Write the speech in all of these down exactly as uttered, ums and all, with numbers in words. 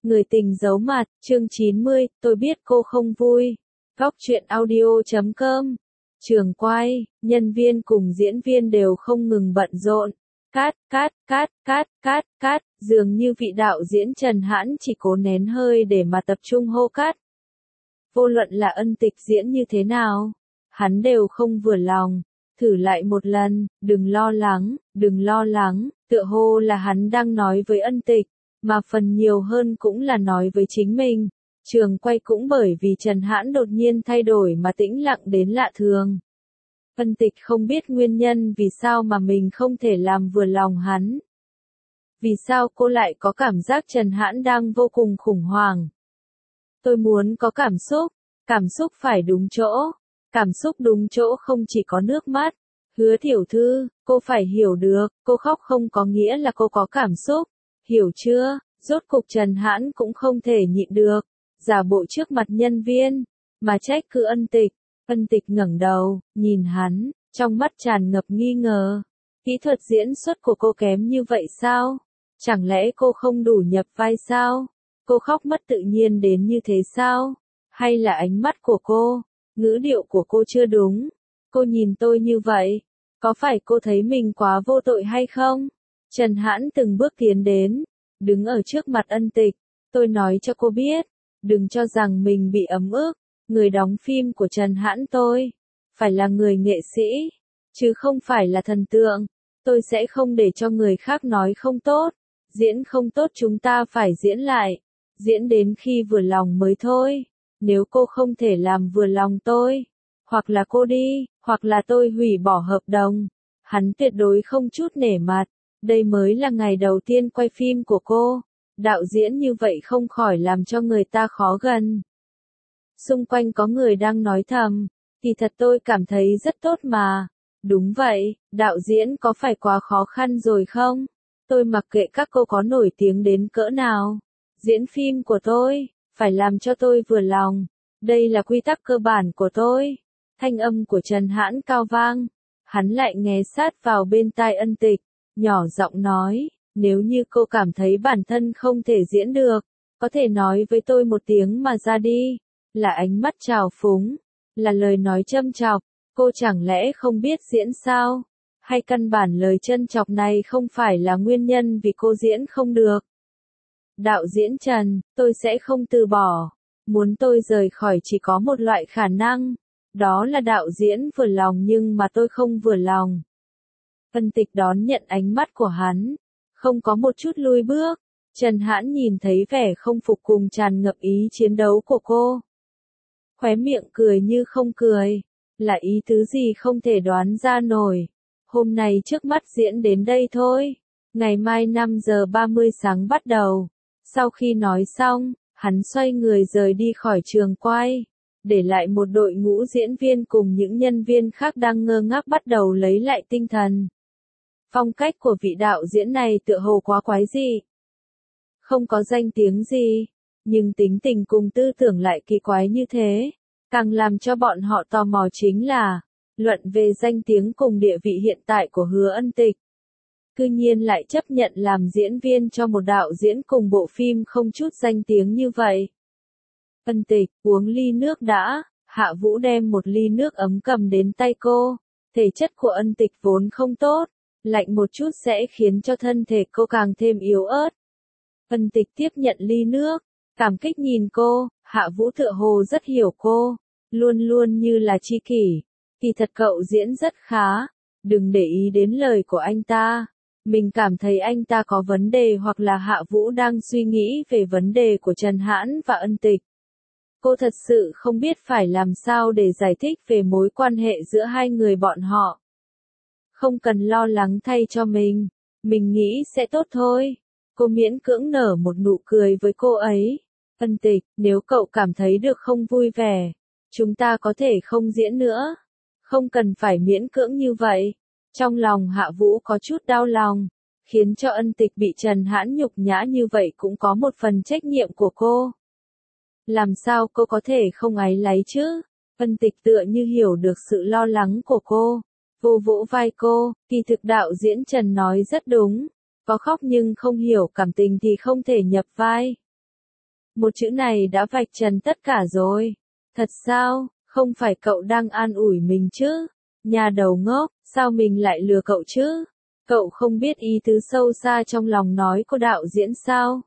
Người tình giấu mặt, chương chín mươi, tôi biết cô không vui. Góc truyện audio chấm com. Trường quay, nhân viên cùng diễn viên đều không ngừng bận rộn. Cát, cát, cát, cát, cát, cát, dường như vị đạo diễn Trần Hãn chỉ cố nén hơi để mà tập trung hô cát. Vô luận là Ân Tịch diễn như thế nào, hắn đều không vừa lòng. Thử lại một lần, đừng lo lắng, đừng lo lắng, tựa hồ là hắn đang nói với Ân Tịch, mà phần nhiều hơn cũng là nói với chính mình. Trường quay cũng bởi vì Trần Hãn đột nhiên thay đổi mà tĩnh lặng đến lạ thường. Ân Tịch không biết nguyên nhân vì sao mà mình không thể làm vừa lòng hắn. Vì sao cô lại có cảm giác Trần Hãn đang vô cùng khủng hoảng. Tôi muốn có cảm xúc, cảm xúc phải đúng chỗ. Cảm xúc đúng chỗ không chỉ có nước mắt. Hứa tiểu thư, cô phải hiểu được, cô khóc không có nghĩa là cô có cảm xúc. Hiểu chưa? Rốt cục Trần Hãn cũng không thể nhịn được. Giả bộ trước mặt nhân viên, mà trách cứ Ân Tịch. Ân Tịch ngẩng đầu, nhìn hắn, trong mắt tràn ngập nghi ngờ. Kỹ thuật diễn xuất của cô kém như vậy sao? Chẳng lẽ cô không đủ nhập vai sao? Cô khóc mất tự nhiên đến như thế sao? Hay là ánh mắt của cô? Ngữ điệu của cô chưa đúng. Cô nhìn tôi như vậy. Có phải cô thấy mình quá vô tội hay không? Trần Hãn từng bước tiến đến. Đứng ở trước mặt Ân Tịch. Tôi nói cho cô biết. Đừng cho rằng mình bị ấm ức. Người đóng phim của Trần Hãn tôi. Phải là người nghệ sĩ. Chứ không phải là thần tượng. Tôi sẽ không để cho người khác nói không tốt. Diễn không tốt chúng ta phải diễn lại. Diễn đến khi vừa lòng mới thôi. Nếu cô không thể làm vừa lòng tôi, hoặc là cô đi, hoặc là tôi hủy bỏ hợp đồng. Hắn tuyệt đối không chút nể mặt. Đây mới là ngày đầu tiên quay phim của cô. Đạo diễn như vậy không khỏi làm cho người ta khó gần. Xung quanh có người đang nói thầm. Thì thật tôi cảm thấy rất tốt mà. Đúng vậy, đạo diễn có phải quá khó khăn rồi không? Tôi mặc kệ các cô có nổi tiếng đến cỡ nào. Diễn phim của tôi phải làm cho tôi vừa lòng. Đây là quy tắc cơ bản của tôi. Thanh âm của Trần Hãn cao vang. Hắn lại nghe sát vào bên tai Ân Tịch. Nhỏ giọng nói, nếu như cô cảm thấy bản thân không thể diễn được, có thể nói với tôi một tiếng mà ra đi. Là ánh mắt trào phúng. Là lời nói châm chọc. Cô chẳng lẽ không biết diễn sao? Hay căn bản lời châm chọc này không phải là nguyên nhân vì cô diễn không được? Đạo diễn Trần, tôi sẽ không từ bỏ. Muốn tôi rời khỏi chỉ có một loại khả năng. Đó là đạo diễn vừa lòng nhưng mà tôi không vừa lòng. Ân Tịch đón nhận ánh mắt của hắn. Không có một chút lùi bước. Trần Hãn nhìn thấy vẻ không phục cùng tràn ngập ý chiến đấu của cô. Khóe miệng cười như không cười. Là ý tứ gì không thể đoán ra nổi. Hôm nay trước mắt diễn đến đây thôi. Ngày mai năm giờ ba mươi sáng bắt đầu. Sau khi nói xong, hắn xoay người rời đi khỏi trường quay, để lại một đội ngũ diễn viên cùng những nhân viên khác đang ngơ ngác bắt đầu lấy lại tinh thần. Phong cách của vị đạo diễn này tựa hồ quá quái dị. Không có danh tiếng gì, nhưng tính tình cùng tư tưởng lại kỳ quái như thế. Càng làm cho bọn họ tò mò chính là, luận về danh tiếng cùng địa vị hiện tại của Hứa Ân Tịch. Cư nhiên lại chấp nhận làm diễn viên cho một đạo diễn cùng bộ phim không chút danh tiếng như vậy. Ân Tịch, uống ly nước đã. Hạ Vũ đem một ly nước ấm cầm đến tay cô. Thể chất của Ân Tịch vốn không tốt. Lạnh một chút sẽ khiến cho thân thể cô càng thêm yếu ớt. Ân Tịch tiếp nhận ly nước. Cảm kích nhìn cô. Hạ Vũ tựa hồ rất hiểu cô. Luôn luôn như là tri kỷ. Kỳ thật cậu diễn rất khá. Đừng để ý đến lời của anh ta. Mình cảm thấy anh ta có vấn đề hoặc là Hạ Vũ đang suy nghĩ về vấn đề của Trần Hãn và Ân Tịch. Cô thật sự không biết phải làm sao để giải thích về mối quan hệ giữa hai người bọn họ. Không cần lo lắng thay cho mình. Mình nghĩ sẽ tốt thôi. Cô miễn cưỡng nở một nụ cười với cô ấy. Ân Tịch, nếu cậu cảm thấy được không vui vẻ, chúng ta có thể không diễn nữa. Không cần phải miễn cưỡng như vậy. Trong lòng Hạ Vũ có chút đau lòng, khiến cho Ân Tịch bị Trần Hãn nhục nhã như vậy cũng có một phần trách nhiệm của cô. Làm sao cô có thể không áy náy chứ? Ân Tịch tựa như hiểu được sự lo lắng của cô. Vô vỗ vai cô, kỳ thực đạo diễn Trần nói rất đúng. Có khóc nhưng không hiểu cảm tình thì không thể nhập vai. Một chữ này đã vạch trần tất cả rồi. Thật sao, không phải cậu đang an ủi mình chứ? Nhà đầu ngốc, sao mình lại lừa cậu chứ? Cậu không biết ý tứ sâu xa trong lòng nói của đạo diễn sao?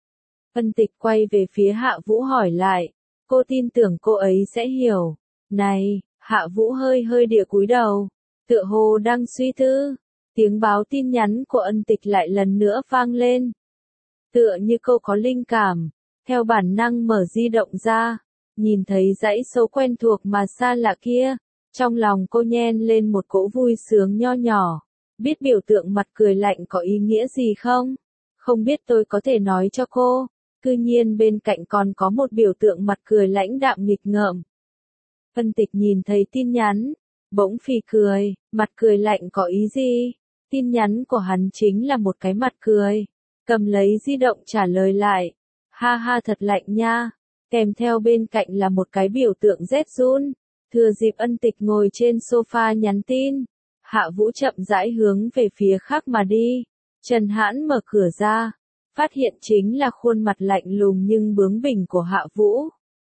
Ân Tịch quay về phía Hạ Vũ hỏi lại. Cô tin tưởng cô ấy sẽ hiểu. Này, Hạ Vũ hơi hơi địa cúi đầu. Tựa hồ đang suy tư. Tiếng báo tin nhắn của Ân Tịch lại lần nữa vang lên. Tựa như cô có linh cảm. Theo bản năng mở di động ra. Nhìn thấy dãy số quen thuộc mà xa lạ kia. Trong lòng cô nhen lên một cỗ vui sướng nho nhỏ. Biết biểu tượng mặt cười lạnh có ý nghĩa gì không? Không biết tôi có thể nói cho cô. Cư nhiên bên cạnh còn có một biểu tượng mặt cười lãnh đạm nghịch ngợm. Ân Tịch nhìn thấy tin nhắn. Bỗng phì cười. Mặt cười lạnh có ý gì? Tin nhắn của hắn chính là một cái mặt cười. Cầm lấy di động trả lời lại. Ha ha thật lạnh nha. Kèm theo bên cạnh là một cái biểu tượng rét run. Thừa dịp Ân Tịch ngồi trên sofa nhắn tin. Hạ Vũ chậm rãi hướng về phía khác mà đi. Trần Hãn mở cửa ra. Phát hiện chính là khuôn mặt lạnh lùng nhưng bướng bỉnh của Hạ Vũ.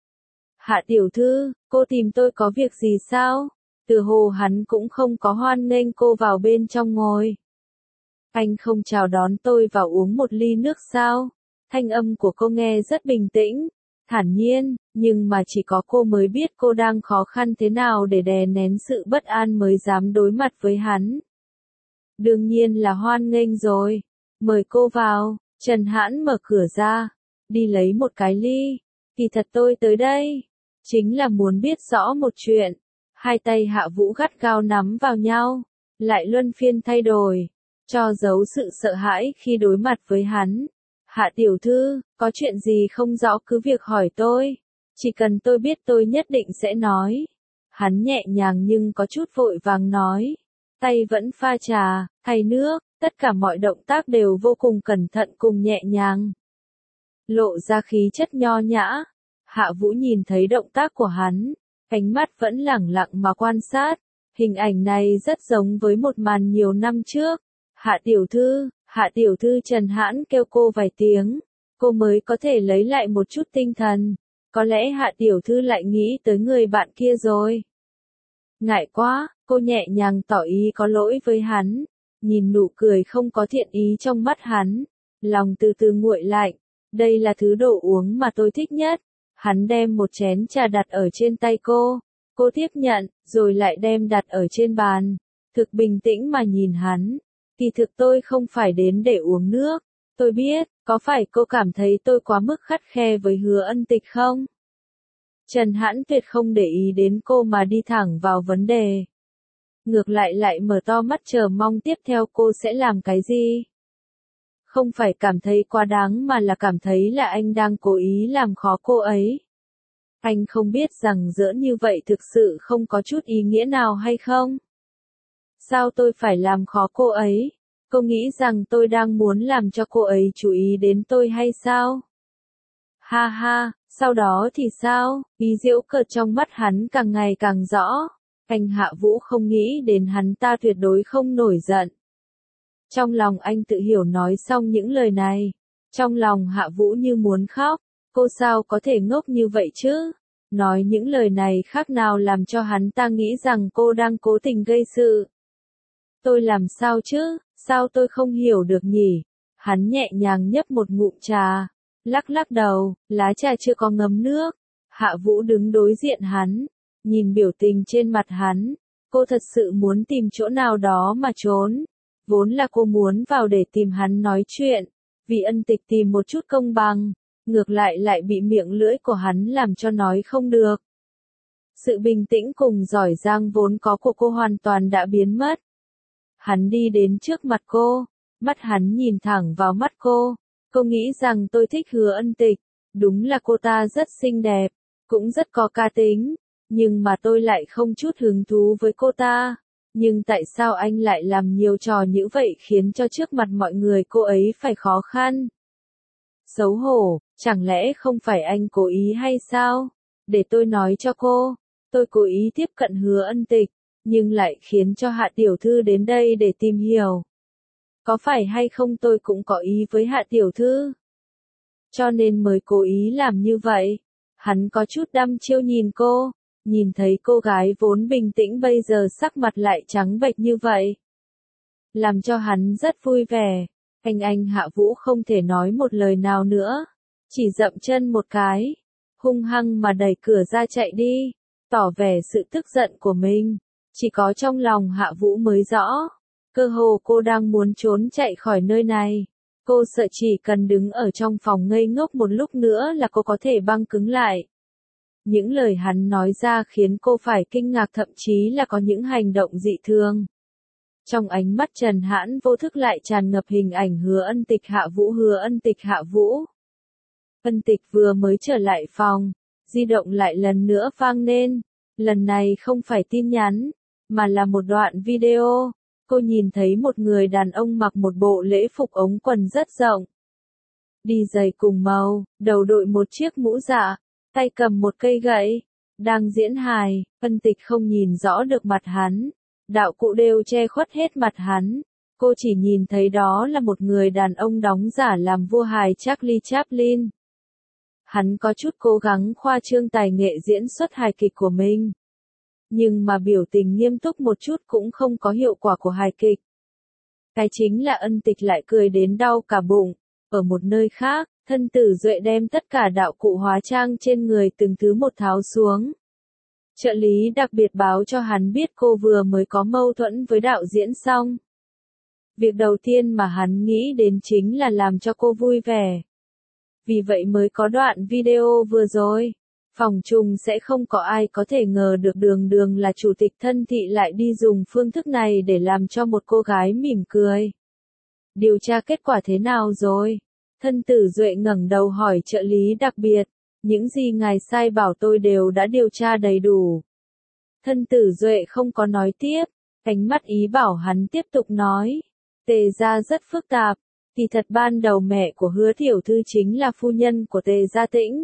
Hạ tiểu thư, cô tìm tôi có việc gì sao? Từ hồ hắn cũng không có hoan nghênh cô vào bên trong ngồi. Anh không chào đón tôi vào uống một ly nước sao? Thanh âm của cô nghe rất bình tĩnh, thản nhiên, nhưng mà chỉ có cô mới biết cô đang khó khăn thế nào để đè nén sự bất an mới dám đối mặt với hắn. Đương nhiên là hoan nghênh rồi. Mời cô vào. Trần Hãn mở cửa ra. Đi lấy một cái ly. Kỳ thật tôi tới đây. Chính là muốn biết rõ một chuyện. Hai tay Hạ Vũ gắt gao nắm vào nhau. Lại luân phiên thay đổi. Cho giấu sự sợ hãi khi đối mặt với hắn. Hạ tiểu thư, có chuyện gì không rõ cứ việc hỏi tôi. Chỉ cần tôi biết tôi nhất định sẽ nói. Hắn nhẹ nhàng nhưng có chút vội vàng nói. Tay vẫn pha trà, thay nước, tất cả mọi động tác đều vô cùng cẩn thận cùng nhẹ nhàng. Lộ ra khí chất nho nhã. Hạ Vũ nhìn thấy động tác của hắn, ánh mắt vẫn lẳng lặng mà quan sát. Hình ảnh này rất giống với một màn nhiều năm trước. Hạ tiểu thư, Hạ tiểu thư Trần Hãn kêu cô vài tiếng, cô mới có thể lấy lại một chút tinh thần. Có lẽ Hạ tiểu thư lại nghĩ tới người bạn kia rồi. Ngại quá, cô nhẹ nhàng tỏ ý có lỗi với hắn. Nhìn nụ cười không có thiện ý trong mắt hắn. Lòng từ từ nguội lạnh. Đây là thứ đồ uống mà tôi thích nhất. Hắn đem một chén trà đặt ở trên tay cô. Cô tiếp nhận, rồi lại đem đặt ở trên bàn. Thực bình tĩnh mà nhìn hắn. Kỳ thực tôi không phải đến để uống nước. Tôi biết, có phải cô cảm thấy tôi quá mức khắt khe với Hứa Ân Tịch không? Trần Hãn tuyệt không để ý đến cô mà đi thẳng vào vấn đề. Ngược lại lại mở to mắt chờ mong tiếp theo cô sẽ làm cái gì. Không phải cảm thấy quá đáng mà là cảm thấy là anh đang cố ý làm khó cô ấy. Anh không biết rằng giỡn như vậy thực sự không có chút ý nghĩa nào hay không? Sao tôi phải làm khó cô ấy? Cô nghĩ rằng tôi đang muốn làm cho cô ấy chú ý đến tôi hay sao? Ha ha, sau đó thì sao? Ý giễu cợt trong mắt hắn càng ngày càng rõ. Anh Hạ Vũ không nghĩ đến hắn ta tuyệt đối không nổi giận. Trong lòng anh tự hiểu nói xong những lời này. Trong lòng Hạ Vũ như muốn khóc. Cô sao có thể ngốc như vậy chứ? Nói những lời này khác nào làm cho hắn ta nghĩ rằng cô đang cố tình gây sự. Tôi làm sao chứ? Sao tôi không hiểu được nhỉ? Hắn nhẹ nhàng nhấp một ngụm trà. Lắc lắc đầu, lá trà chưa có ngấm nước. Hạ Vũ đứng đối diện hắn. Nhìn biểu tình trên mặt hắn. Cô thật sự muốn tìm chỗ nào đó mà trốn. Vốn là cô muốn vào để tìm hắn nói chuyện. Vì Ân Tịch tìm một chút công bằng. Ngược lại lại bị miệng lưỡi của hắn làm cho nói không được. Sự bình tĩnh cùng giỏi giang vốn có của cô hoàn toàn đã biến mất. Hắn đi đến trước mặt cô. Mắt hắn nhìn thẳng vào mắt cô. Cô nghĩ rằng tôi thích Hứa Ân Tịch. Đúng là cô ta rất xinh đẹp. Cũng rất có cá tính. Nhưng mà tôi lại không chút hứng thú với cô ta. Nhưng tại sao anh lại làm nhiều trò như vậy khiến cho trước mặt mọi người cô ấy phải khó khăn? Xấu hổ, chẳng lẽ không phải anh cố ý hay sao? Để tôi nói cho cô, tôi cố ý tiếp cận Hứa Ân Tịch, nhưng lại khiến cho Hạ tiểu thư đến đây để tìm hiểu. Có phải hay không tôi cũng có ý với Hạ tiểu thư? cho nên mới cố ý làm như vậy. Hắn có chút đăm chiêu nhìn cô, nhìn thấy cô gái vốn bình tĩnh bây giờ sắc mặt lại trắng bệch như vậy. Làm cho hắn rất vui vẻ. Anh anh Hạ Vũ không thể nói một lời nào nữa, chỉ dậm chân một cái, hung hăng mà đẩy cửa ra chạy đi, tỏ vẻ sự tức giận của mình. Chỉ có trong lòng Hạ Vũ mới rõ, cơ hồ cô đang muốn trốn chạy khỏi nơi này. Cô sợ chỉ cần đứng ở trong phòng ngây ngốc một lúc nữa là cô có thể băng cứng lại. Những lời hắn nói ra khiến cô phải kinh ngạc, thậm chí là có những hành động dị thường. Trong ánh mắt Trần Hãn vô thức lại tràn ngập hình ảnh Hứa Ân Tịch Hạ Vũ. Hứa Ân Tịch Hạ Vũ. Ân Tịch vừa mới trở lại phòng, di động lại lần nữa vang lên. Lần này không phải tin nhắn, mà là một đoạn video. Cô nhìn thấy một người đàn ông mặc một bộ lễ phục ống quần rất rộng, đi giày cùng màu, đầu đội một chiếc mũ dạ, tay cầm một cây gậy, đang diễn hài. Ân Tịch không nhìn rõ được mặt hắn, đạo cụ đều che khuất hết mặt hắn. Cô chỉ nhìn thấy đó là một người đàn ông đóng giả làm vua hài Charlie Chaplin. Hắn có chút cố gắng khoa trương tài nghệ diễn xuất hài kịch của mình, nhưng mà biểu tình nghiêm túc một chút cũng không có hiệu quả của hài kịch. Cái chính là Ân Tịch lại cười đến đau cả bụng. Ở một nơi khác, Thân Tử Duệ đem tất cả đạo cụ hóa trang trên người từng thứ một tháo xuống. Trợ lý đặc biệt báo cho hắn biết cô vừa mới có mâu thuẫn với đạo diễn xong. Việc đầu tiên mà hắn nghĩ đến chính là làm cho cô vui vẻ. Vì vậy mới có đoạn video vừa rồi. Phòng trùng sẽ không có ai có thể ngờ được Đường Đường là chủ tịch Thân Thị lại đi dùng phương thức này để làm cho một cô gái mỉm cười. Điều tra kết quả thế nào rồi? Thân Tử Duệ ngẩng đầu hỏi trợ lý đặc biệt. Những gì ngài sai bảo tôi đều đã điều tra đầy đủ. Thân Tử Duệ không có nói tiếp, ánh mắt ý bảo hắn tiếp tục nói. Tề gia rất phức tạp, thì thật ban đầu mẹ của Hứa tiểu thư chính là phu nhân của Tề Gia Tĩnh.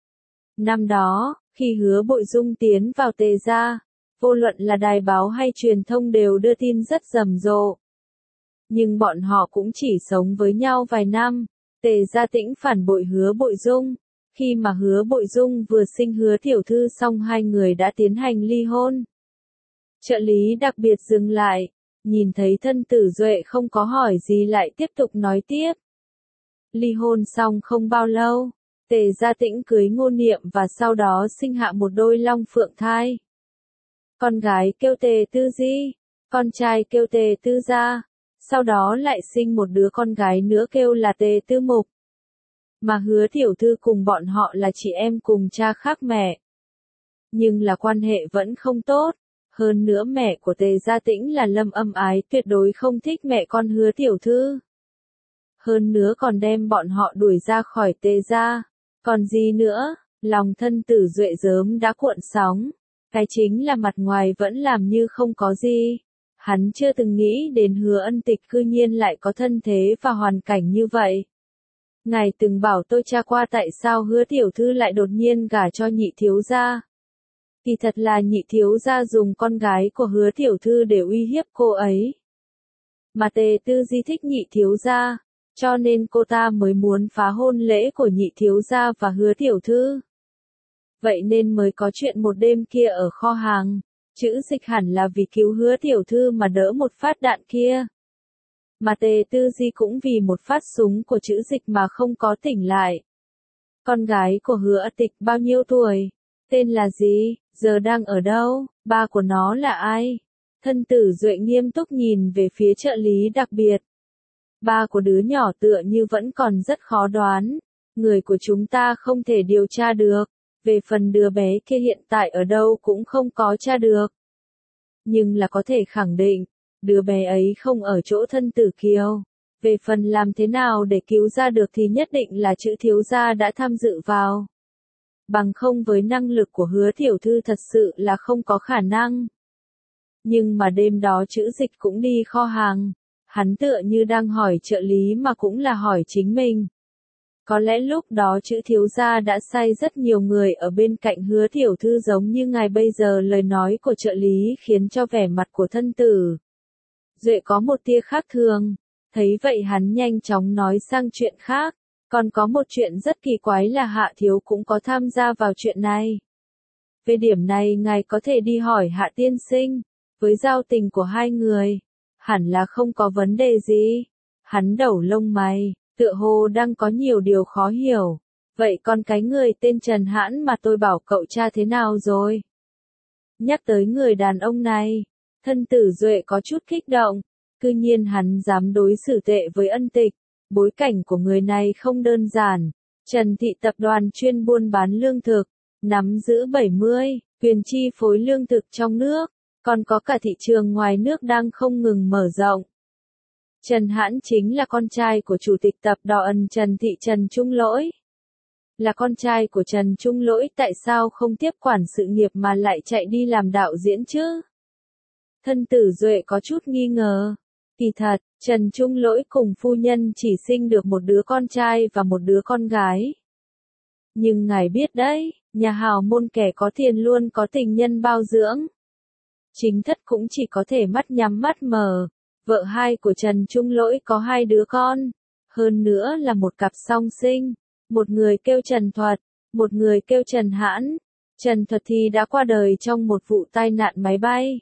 Năm đó, khi Hứa Bội Dung tiến vào Tề gia, vô luận là đài báo hay truyền thông đều đưa tin rất rầm rộ. Nhưng bọn họ cũng chỉ sống với nhau vài năm. Tề Gia Tĩnh phản bội Hứa Bội Dung. Khi mà Hứa Bội Dung vừa sinh Hứa tiểu thư xong, hai người đã tiến hành ly hôn. Trợ lý đặc biệt dừng lại, nhìn thấy Thân Tử Duệ không có hỏi gì lại tiếp tục nói tiếp. Ly hôn xong không bao lâu, Tề Gia Tĩnh cưới Ngô Niệm và sau đó sinh hạ một đôi long phượng thai. Con gái kêu Tề Tư Di, con trai kêu Tề Tư Gia, sau đó lại sinh một đứa con gái nữa kêu là Tề Tư Mục. Mà Hứa tiểu thư cùng bọn họ là chị em cùng cha khác mẹ. Nhưng là quan hệ vẫn không tốt. Hơn nữa mẹ của Tề Gia Tĩnh là Lâm Âm Ái tuyệt đối không thích mẹ con Hứa tiểu thư. Hơn nữa còn đem bọn họ đuổi ra khỏi Tề gia. Còn gì nữa, lòng Thân Tử Duệ gớm đã cuộn sóng. Cái chính là mặt ngoài vẫn làm như không có gì. Hắn chưa từng nghĩ đến Hứa Ân Tịch cư nhiên lại có thân thế và hoàn cảnh như vậy. Ngài từng bảo tôi tra qua tại sao Hứa tiểu thư lại đột nhiên gả cho nhị thiếu gia. Thì thật là nhị thiếu gia dùng con gái của Hứa tiểu thư để uy hiếp cô ấy. Mà Tề Tư Di thích nhị thiếu gia, cho nên cô ta mới muốn phá hôn lễ của nhị thiếu gia và Hứa tiểu thư. Vậy nên mới có chuyện một đêm kia ở kho hàng. Chữ Dịch hẳn là vì cứu Hứa tiểu thư mà đỡ một phát đạn kia. Mà Tề Tư Di cũng vì một phát súng của Chữ Dịch mà không có tỉnh lại. Con gái của Hứa Tịch bao nhiêu tuổi? Tên là gì? Giờ đang ở đâu? Ba của nó là ai? Thân Tử Duệ nghiêm túc nhìn về phía trợ lý đặc biệt. Ba của đứa nhỏ tựa như vẫn còn rất khó đoán. Người của chúng ta không thể điều tra được. Về phần đứa bé kia hiện tại ở đâu cũng không có tra được. Nhưng là có thể khẳng định, đứa bé ấy không ở chỗ Thân Tử Kiều. Về phần làm thế nào để cứu ra được thì nhất định là Chữ thiếu gia đã tham dự vào. Bằng không với năng lực của Hứa tiểu thư thật sự là không có khả năng. Nhưng mà đêm đó Chữ Dịch cũng đi kho hàng. Hắn tựa như đang hỏi trợ lý mà cũng là hỏi chính mình. Có lẽ lúc đó Chữ thiếu gia đã sai rất nhiều người ở bên cạnh Hứa tiểu thư, giống như ngài bây giờ. Lời nói của trợ lý khiến cho vẻ mặt của Thân Tử Duệ có một tia khác thường. Thấy vậy hắn nhanh chóng nói sang chuyện khác. Còn có một chuyện rất kỳ quái là Hạ Thiếu cũng có tham gia vào chuyện này. Về điểm này ngài có thể đi hỏi Hạ tiên sinh, với giao tình của hai người, hẳn là không có vấn đề gì. Hắn đầu lông mày, tựa hồ đang có nhiều điều khó hiểu. Vậy còn cái người tên Trần Hãn mà tôi bảo cậu tra thế nào rồi? Nhắc tới người đàn ông này, thân tử Duệ có chút kích động, cư nhiên hắn dám đối xử tệ với Ân Tịch, bối cảnh của người này không đơn giản. Trần Thị tập đoàn chuyên buôn bán lương thực, nắm giữ bảy mươi, quyền chi phối lương thực trong nước, còn có cả thị trường ngoài nước đang không ngừng mở rộng. Trần Hãn chính là con trai của chủ tịch tập đoàn Trần Thị Trần Trung Lỗi. Là con trai của Trần Trung Lỗi tại sao không tiếp quản sự nghiệp mà lại chạy đi làm đạo diễn chứ? Thân tử Duệ có chút nghi ngờ. Kỳ thật, Trần Trung Lỗi cùng phu nhân chỉ sinh được một đứa con trai và một đứa con gái. Nhưng ngài biết đấy, nhà hào môn kẻ có tiền luôn có tình nhân bao dưỡng. Chính thất cũng chỉ có thể mắt nhắm mắt mở. Vợ hai của Trần Trung Lỗi có hai đứa con. Hơn nữa là một cặp song sinh. Một người kêu Trần Thuật, một người kêu Trần Hãn. Trần Thuật thì đã qua đời trong một vụ tai nạn máy bay.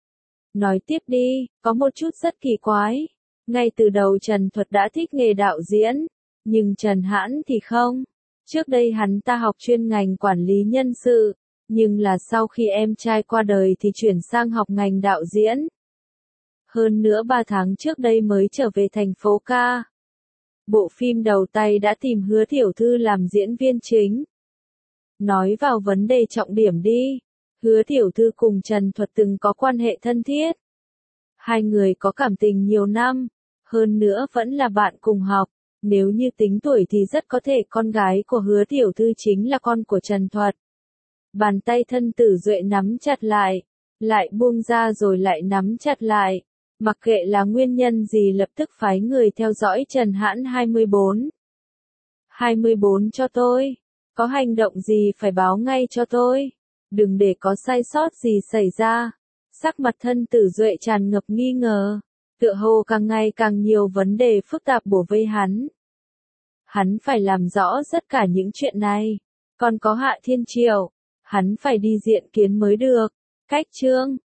Nói tiếp đi, có một chút rất kỳ quái. Ngay từ đầu Trần Thuật đã thích nghề đạo diễn, nhưng Trần Hãn thì không. Trước đây hắn ta học chuyên ngành quản lý nhân sự, nhưng là sau khi em trai qua đời thì chuyển sang học ngành đạo diễn. Hơn nữa ba tháng trước đây mới trở về thành phố ca. Bộ phim đầu tay đã tìm Hứa Tiểu Thư làm diễn viên chính. Nói vào vấn đề trọng điểm đi. Hứa Tiểu Thư cùng Trần Thuật từng có quan hệ thân thiết. Hai người có cảm tình nhiều năm, hơn nữa vẫn là bạn cùng học. Nếu như tính tuổi thì rất có thể con gái của Hứa Tiểu Thư chính là con của Trần Thuật. Bàn tay thân tử Duệ nắm chặt lại, lại buông ra rồi lại nắm chặt lại. Mặc kệ là nguyên nhân gì lập tức phái người theo dõi Trần Hãn hai mươi bốn. hai mươi bốn cho tôi. Có hành động gì phải báo ngay cho tôi. Đừng để có sai sót gì xảy ra. Sắc mặt thân tử Duệ tràn ngập nghi ngờ. Tựa hồ càng ngày càng nhiều vấn đề phức tạp bủa vây hắn. Hắn phải làm rõ tất cả những chuyện này. Còn có Hạ Thiên Triều. Hắn phải đi diện kiến mới được. Cách chương.